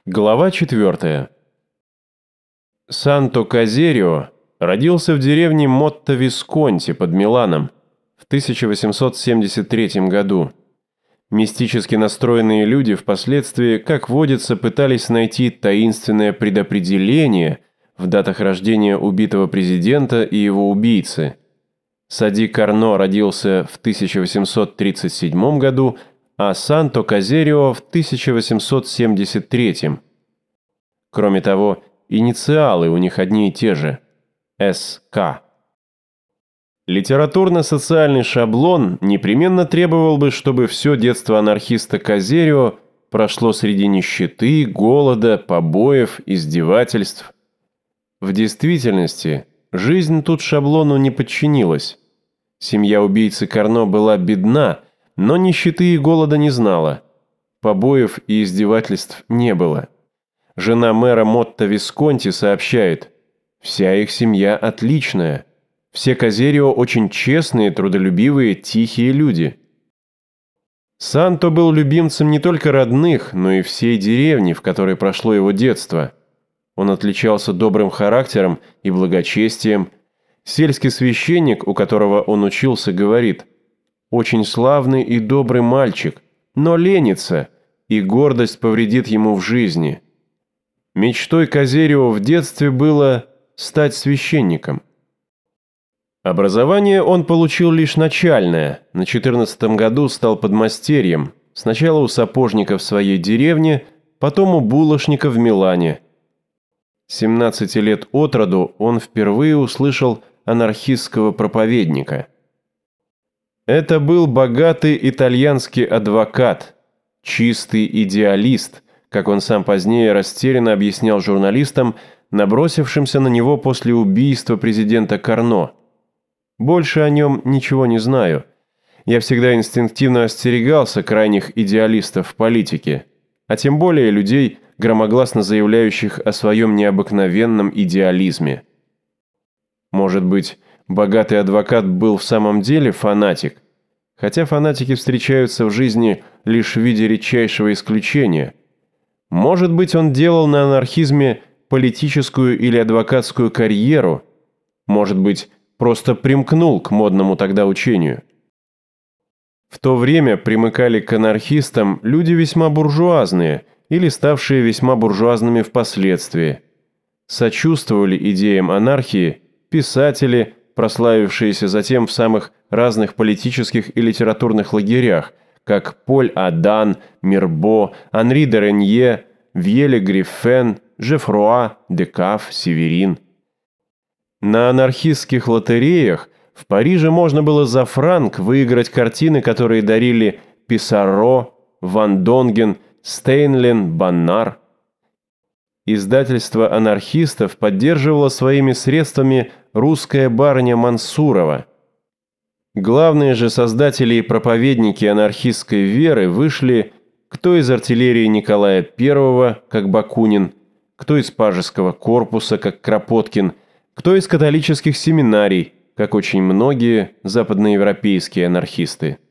Глава 4. Санто Козерио родился в деревне Мотто-Висконти под Миланом в 1873 году. Мистически настроенные люди впоследствии, как водится, пытались найти таинственное предопределение в датах рождения убитого президента и его убийцы. Сади Карно родился в 1837 году, а Санто Козерио в 1873. Кроме того, инициалы у них одни и те же – СК. Литературно-социальный шаблон непременно требовал бы, чтобы все детство анархиста Козерио прошло среди нищеты, голода, побоев, издевательств. В действительности, жизнь тут шаблону не подчинилась. Семья убийцы Карно была бедна, но нищеты и голода не знала. Побоев и издевательств не было. Жена мэра Мотто-Висконти сообщает: «Вся их семья отличная. Все Козерио очень честные, трудолюбивые, тихие люди». Санто был любимцем не только родных, но и всей деревни, в которой прошло его детство. Он отличался добрым характером и благочестием. Сельский священник, у которого он учился, говорит: «Очень славный и добрый мальчик, но ленится, и гордость повредит ему в жизни». Мечтой Козерио в детстве было стать священником. Образование он получил лишь начальное. На 14-м году стал подмастерьем, сначала у сапожника в своей деревне, потом у булочника в Милане. 17 лет от роду он впервые услышал анархистского проповедника. Это был богатый итальянский адвокат, чистый идеалист, как он сам позднее растерянно объяснял журналистам, набросившимся на него после убийства президента Карно. «Больше о нем ничего не знаю. Я всегда инстинктивно остерегался крайних идеалистов в политике, а тем более людей, громогласно заявляющих о своем необыкновенном идеализме». Может быть, богатый адвокат был в самом деле фанатик, хотя фанатики встречаются в жизни лишь в виде редчайшего исключения. Может быть, он делал на анархизме политическую или адвокатскую карьеру, может быть, просто примкнул к модному тогда учению. В то время примыкали к анархистам люди весьма буржуазные или ставшие весьма буржуазными впоследствии. Сочувствовали идеям анархии писатели, прославившиеся затем в самых разных политических и литературных лагерях, как Поль Адан, Мирбо, Анри де Ренье, Вьеле Гриффен, Жефруа, Декаф, Северин. На анархистских лотереях в Париже можно было за франк выиграть картины, которые дарили Писаро, Ван Донген, Стейнлен, Баннар. Издательство анархистов поддерживало своими средствами русская барыня Мансурова. Главные же создатели и проповедники анархистской веры вышли кто из артиллерии Николая I, как Бакунин, кто из пажеского корпуса, как Кропоткин, кто из католических семинарий, как очень многие западноевропейские анархисты.